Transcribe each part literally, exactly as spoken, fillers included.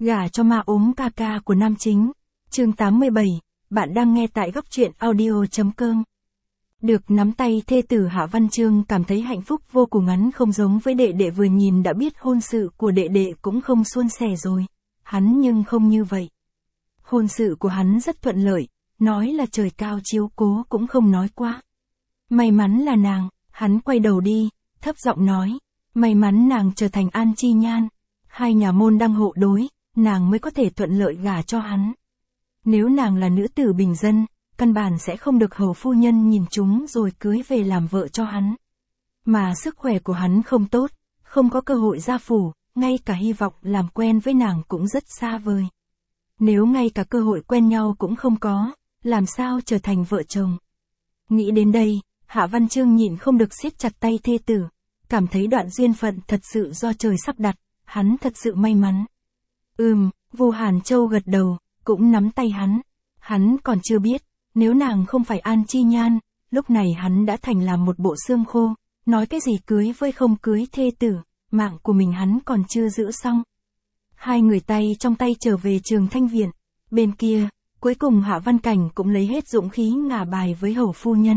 Gả cho ma ốm ca ca của nam chính. Chương tám mươi bảy, bạn đang nghe tại góc truyện audio.com. Được nắm tay thê tử Hạ Văn Chương cảm thấy hạnh phúc vô cùng, ngắn không giống với đệ đệ vừa nhìn đã biết hôn sự của đệ đệ cũng không suôn sẻ rồi. Hắn nhưng không như vậy. Hôn sự của hắn rất thuận lợi, nói là trời cao chiếu cố cũng không nói quá. May mắn là nàng, hắn quay đầu đi, thấp giọng nói, may mắn nàng trở thành An Chi Nhan. Hai nhà môn đăng hộ đối, nàng mới có thể thuận lợi gả cho hắn. Nếu nàng là nữ tử bình dân, căn bản sẽ không được hầu phu nhân nhìn chúng rồi cưới về làm vợ cho hắn. Mà sức khỏe của hắn không tốt, không có cơ hội ra phủ, ngay cả hy vọng làm quen với nàng cũng rất xa vời. Nếu ngay cả cơ hội quen nhau cũng không có, làm sao trở thành vợ chồng. Nghĩ đến đây, Hạ Văn Chương nhịn không được siết chặt tay thê tử, cảm thấy đoạn duyên phận thật sự do trời sắp đặt, hắn thật sự may mắn. Ừm, Vu Hàn Châu gật đầu, cũng nắm tay hắn. Hắn còn chưa biết, nếu nàng không phải An Chi Nhan, lúc này hắn đã thành làm một bộ xương khô, nói cái gì cưới với không cưới thê tử, mạng của mình hắn còn chưa giữ xong. Hai người tay trong tay trở về Trường Thanh Viện. Bên kia, cuối cùng Hạ Văn Cảnh cũng lấy hết dũng khí ngả bài với hầu phu nhân.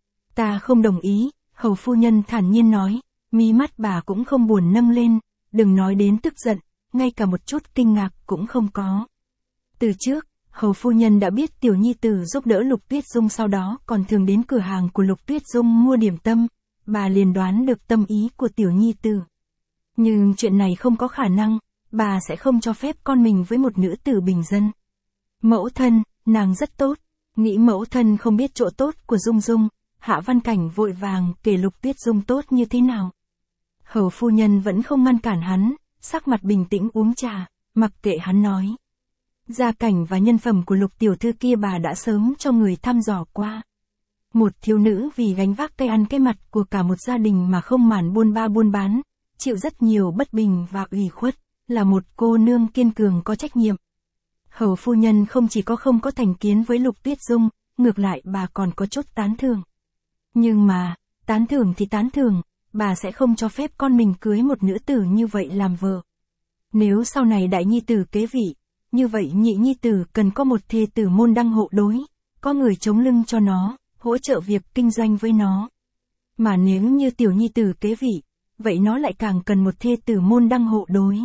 Ta không đồng ý, hầu phu nhân thản nhiên nói, mí mắt bà cũng không buồn nâng lên, đừng nói đến tức giận, ngay cả một chút kinh ngạc cũng không có. Từ trước, hầu phu nhân đã biết tiểu nhi tử giúp đỡ Lục Tuyết Dung, sau đó còn thường đến cửa hàng của Lục Tuyết Dung mua điểm tâm, bà liền đoán được tâm ý của tiểu nhi tử. Nhưng chuyện này không có khả năng, bà sẽ không cho phép con mình với một nữ tử bình dân. Mẫu thân, nàng rất tốt, nghĩ mẫu thân không biết chỗ tốt của Dung Dung, Hạ Văn Cảnh vội vàng kể Lục Tuyết Dung tốt như thế nào. Hầu phu nhân vẫn không ngăn cản hắn, sắc mặt bình tĩnh uống trà, mặc kệ hắn nói. Gia cảnh và nhân phẩm của Lục tiểu thư kia bà đã sớm cho người thăm dò qua. Một thiếu nữ vì gánh vác cây ăn cái mặt của cả một gia đình mà không màn buôn ba buôn bán, chịu rất nhiều bất bình và ủy khuất, là một cô nương kiên cường có trách nhiệm. Hầu phu nhân không chỉ có không có thành kiến với Lục Tuyết Dung, ngược lại bà còn có chút tán thưởng. Nhưng mà, tán thưởng thì tán thưởng, bà sẽ không cho phép con mình cưới một nữ tử như vậy làm vợ. Nếu sau này đại nhi tử kế vị, như vậy nhị nhi tử cần có một thê tử môn đăng hộ đối, có người chống lưng cho nó, hỗ trợ việc kinh doanh với nó. Mà nếu như tiểu nhi tử kế vị, vậy nó lại càng cần một thê tử môn đăng hộ đối.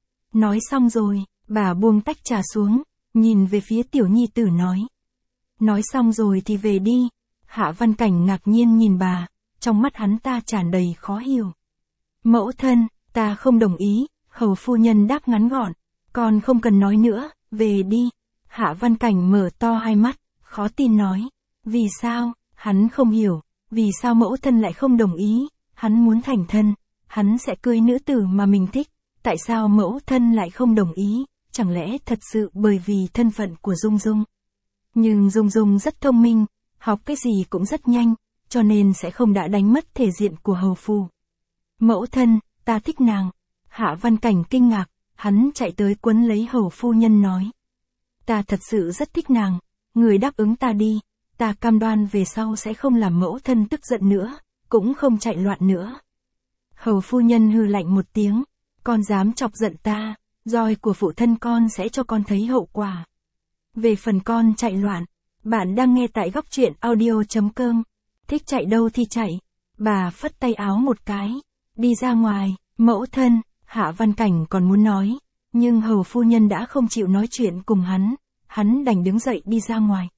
Nói xong rồi, bà buông tách trà xuống, nhìn về phía tiểu nhi tử nói. Nói xong rồi thì về đi. Hạ Văn Cảnh ngạc nhiên nhìn bà, trong mắt hắn ta tràn đầy khó hiểu. Mẫu thân, ta không đồng ý, hầu phu nhân đáp ngắn gọn, con không cần nói nữa, về đi. Hạ Văn Cảnh mở to hai mắt, khó tin nói, vì sao, hắn không hiểu, vì sao mẫu thân lại không đồng ý, hắn muốn thành thân, hắn sẽ cưới nữ tử mà mình thích, tại sao mẫu thân lại không đồng ý, chẳng lẽ thật sự bởi vì thân phận của Dung Dung. Nhưng Dung Dung rất thông minh, học cái gì cũng rất nhanh, cho nên sẽ không đã đánh mất thể diện của hầu phu. Mẫu thân, ta thích nàng. Hạ Văn Cảnh kinh ngạc, hắn chạy tới quấn lấy hầu phu nhân nói. Ta thật sự rất thích nàng, người đáp ứng ta đi, ta cam đoan về sau sẽ không làm mẫu thân tức giận nữa, cũng không chạy loạn nữa. Hầu phu nhân hừ lạnh một tiếng, con dám chọc giận ta, roi của phụ thân con sẽ cho con thấy hậu quả. Về phần con chạy loạn, bạn đang nghe tại góc truyện audio.com, thích chạy đâu thì chạy. Bà phất tay áo một cái, đi ra ngoài. Mẫu thân, Hạ Văn Cảnh còn muốn nói, nhưng hầu phu nhân đã không chịu nói chuyện cùng hắn, hắn đành đứng dậy đi ra ngoài.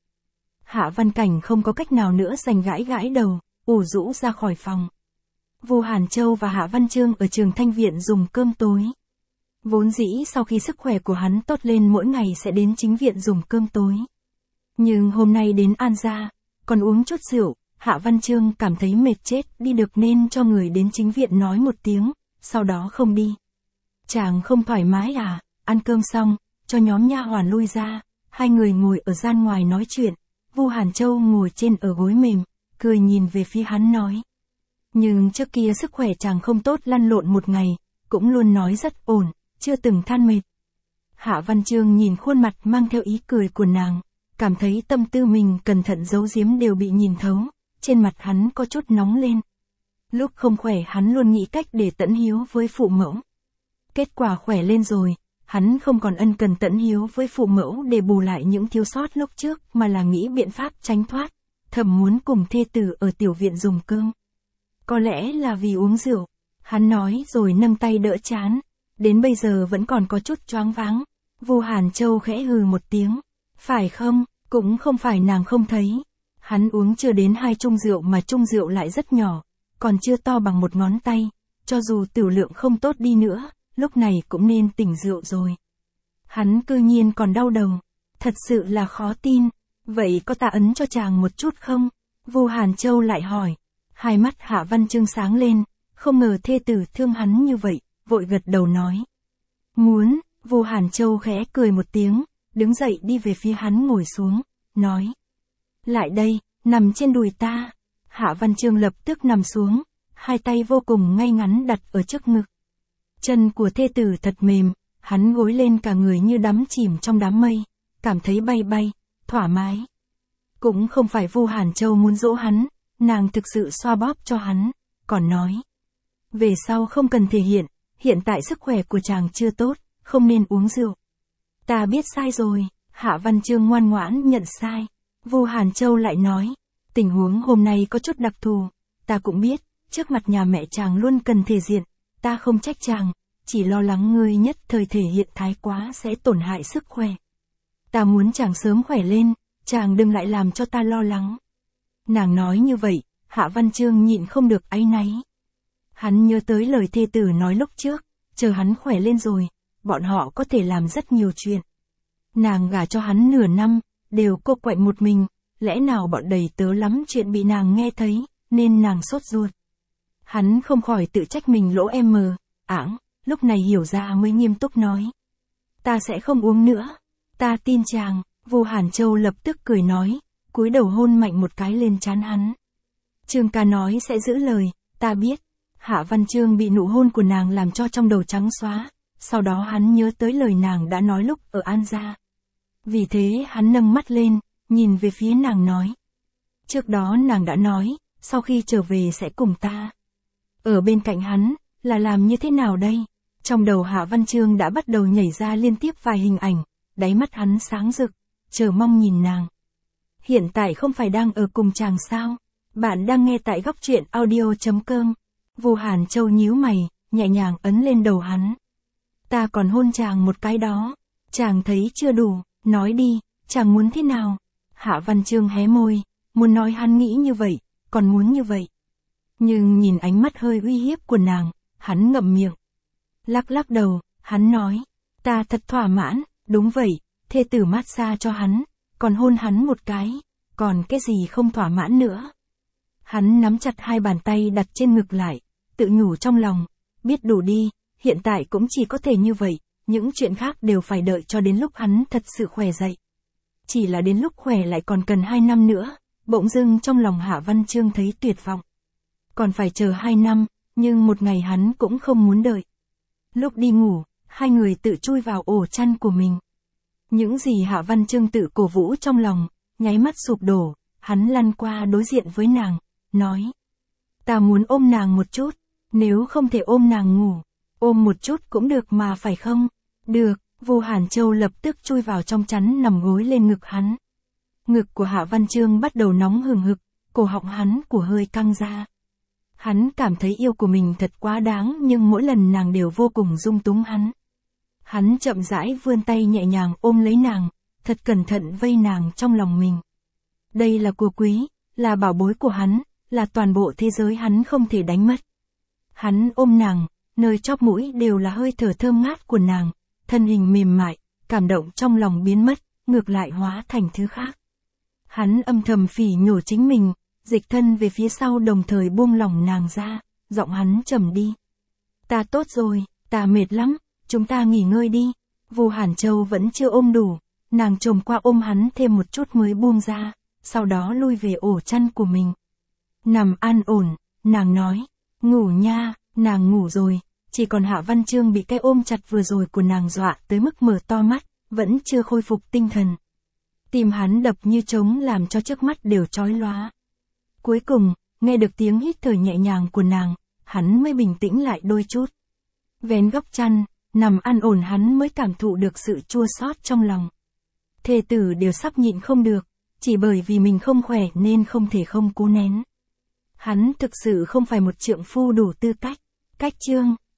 Hạ Văn Cảnh không có cách nào nữa đành gãi gãi đầu, ủ rũ ra khỏi phòng. Vu Hàn Châu và Hạ Văn Chương ở Trường Thanh Viện dùng cơm tối. Vốn dĩ sau khi sức khỏe của hắn tốt lên mỗi ngày sẽ đến chính viện dùng cơm tối. Nhưng hôm nay đến An gia, còn uống chút rượu, Hạ Văn Chương cảm thấy mệt chết đi được nên cho người đến chính viện nói một tiếng, sau đó không đi. Chàng không thoải mái à, ăn cơm xong, cho nhóm nha hoàn lui ra, hai người ngồi ở gian ngoài nói chuyện, Vu Hàn Châu ngồi trên ở gối mềm, cười nhìn về phía hắn nói. Nhưng trước kia sức khỏe chàng không tốt, lăn lộn một ngày, cũng luôn nói rất ổn, chưa từng than mệt. Hạ Văn Chương nhìn khuôn mặt mang theo ý cười của nàng, cảm thấy tâm tư mình cẩn thận giấu giếm đều bị nhìn thấu, trên mặt hắn có chút nóng lên. Lúc không khỏe hắn luôn nghĩ cách để tận hiếu với phụ mẫu. Kết quả khỏe lên rồi, Hắn không còn ân cần tận hiếu với phụ mẫu để bù lại những thiếu sót lúc trước mà là nghĩ biện pháp tránh thoát, thầm muốn cùng thê tử ở tiểu viện dùng cơm. Có lẽ là vì uống rượu, hắn nói rồi nâng tay đỡ trán, đến bây giờ vẫn còn có chút choáng váng. Vu Hàn Châu khẽ hừ một tiếng, phải không, cũng không phải nàng không thấy. Hắn uống chưa đến hai chung rượu mà chung rượu lại rất nhỏ, còn chưa to bằng một ngón tay, cho dù tửu lượng không tốt đi nữa, lúc này cũng nên tỉnh rượu rồi. Hắn cư nhiên còn đau đầu, thật sự là khó tin, vậy có ta ấn cho chàng một chút không? Vu Hàn Châu lại hỏi, hai mắt Hạ Văn Chương sáng lên, không ngờ thê tử thương hắn như vậy, vội gật đầu nói. Muốn, Vu Hàn Châu khẽ cười một tiếng, đứng dậy đi về phía hắn ngồi xuống, nói. Lại đây, nằm trên đùi ta. Hạ Văn Chương lập tức nằm xuống, hai tay vô cùng ngay ngắn đặt ở trước ngực. Chân của thê tử thật mềm, hắn gối lên cả người như đắm chìm trong đám mây, cảm thấy bay bay, thoải mái. Cũng không phải Vu Hàn Châu muốn dỗ hắn, nàng thực sự xoa bóp cho hắn, còn nói. Về sau không cần thể hiện, hiện tại sức khỏe của chàng chưa tốt, không nên uống rượu. Ta biết sai rồi, Hạ Văn Chương ngoan ngoãn nhận sai. Vu Hàn Châu lại nói, tình huống hôm nay có chút đặc thù, ta cũng biết, trước mặt nhà mẹ chàng luôn cần thể diện, ta không trách chàng, chỉ lo lắng ngươi nhất thời thể hiện thái quá sẽ tổn hại sức khỏe. Ta muốn chàng sớm khỏe lên, chàng đừng lại làm cho ta lo lắng. Nàng nói như vậy, Hạ Văn Chương nhịn không được áy náy. Hắn nhớ tới lời thê tử nói lúc trước, chờ hắn khỏe lên rồi, bọn họ có thể làm rất nhiều chuyện. Nàng gả cho hắn nửa năm, đều cô quạnh một mình, lẽ nào bọn đầy tớ lắm chuyện bị nàng nghe thấy, nên nàng sốt ruột. Hắn không khỏi tự trách mình lỗ em mờ, ảng, lúc này hiểu ra mới nghiêm túc nói. Ta sẽ không uống nữa, ta tin chàng. Vu Hàn Châu lập tức cười nói, cúi đầu hôn mạnh một cái lên trán hắn. Trương ca nói sẽ giữ lời, ta biết. Hạ Văn Chương bị nụ hôn của nàng làm cho trong đầu trắng xóa, sau đó hắn nhớ tới lời nàng đã nói lúc ở An Gia. Vì thế hắn nâng mắt lên, nhìn về phía nàng nói. Trước đó nàng đã nói, sau khi trở về sẽ cùng ta. Ở bên cạnh hắn, là làm như thế nào đây? Trong đầu Hạ Văn Chương đã bắt đầu nhảy ra liên tiếp vài hình ảnh, đáy mắt hắn sáng rực, chờ mong nhìn nàng. Hiện tại không phải đang ở cùng chàng sao? Bạn đang nghe tại góc truyện audio chấm com. Vu Hàn Châu nhíu mày, nhẹ nhàng ấn lên đầu hắn. Ta còn hôn chàng một cái đó. Chàng thấy chưa đủ, nói đi, chàng muốn thế nào? Hạ Văn Chương hé môi, muốn nói hắn nghĩ như vậy, còn muốn như vậy. Nhưng nhìn ánh mắt hơi uy hiếp của nàng, hắn ngậm miệng. Lắc lắc đầu, hắn nói, ta thật thỏa mãn, đúng vậy, thê tử massage cho hắn, còn hôn hắn một cái, còn cái gì không thỏa mãn nữa. Hắn nắm chặt hai bàn tay đặt trên ngực lại, tự nhủ trong lòng, biết đủ đi, hiện tại cũng chỉ có thể như vậy, những chuyện khác đều phải đợi cho đến lúc hắn thật sự khỏe dậy. Chỉ là đến lúc khỏe lại còn cần hai năm nữa, bỗng dưng trong lòng Hạ Văn Chương thấy tuyệt vọng. Còn phải chờ hai năm, nhưng một ngày hắn cũng không muốn đợi. Lúc đi ngủ, hai người tự chui vào ổ chăn của mình. Những gì Hạ Văn Chương tự cổ vũ trong lòng, nháy mắt sụp đổ, hắn lăn qua đối diện với nàng, nói. Ta muốn ôm nàng một chút, nếu không thể ôm nàng ngủ, ôm một chút cũng được mà phải không? Được, Vu Hàn Châu lập tức chui vào trong chăn nằm gối lên ngực hắn. Ngực của Hạ Văn Chương bắt đầu nóng hừng hực, cổ họng hắn của hơi căng ra. Hắn cảm thấy yêu của mình thật quá đáng nhưng mỗi lần nàng đều vô cùng dung túng hắn. Hắn chậm rãi vươn tay nhẹ nhàng ôm lấy nàng, thật cẩn thận vây nàng trong lòng mình. Đây là của quý, là bảo bối của hắn, là toàn bộ thế giới hắn không thể đánh mất. Hắn ôm nàng, nơi chóp mũi đều là hơi thở thơm ngát của nàng, thân hình mềm mại, cảm động trong lòng biến mất, ngược lại hóa thành thứ khác. Hắn âm thầm phỉ nhổ chính mình, dịch thân về phía sau đồng thời buông lỏng nàng ra, giọng hắn trầm đi. Ta tốt rồi, ta mệt lắm, chúng ta nghỉ ngơi đi. Vu Hàn Châu vẫn chưa ôm đủ, nàng chồm qua ôm hắn thêm một chút mới buông ra, sau đó lui về ổ chăn của mình. Nằm an ổn, nàng nói, ngủ nha, nàng ngủ rồi, chỉ còn Hạ Văn Chương bị cái ôm chặt vừa rồi của nàng dọa tới mức mở to mắt, vẫn chưa khôi phục tinh thần. Tim hắn đập như trống làm cho trước mắt đều chói lóa. Cuối cùng, nghe được tiếng hít thở nhẹ nhàng của nàng, hắn mới bình tĩnh lại đôi chút. Vén góc chăn, Nằm an ổn hắn mới cảm thụ được sự chua xót trong lòng. Thê tử đều sắp nhịn không được, chỉ bởi vì mình không khỏe nên không thể không cố nén. Hắn thực sự không phải một trượng phu đủ tư cách. Cách chương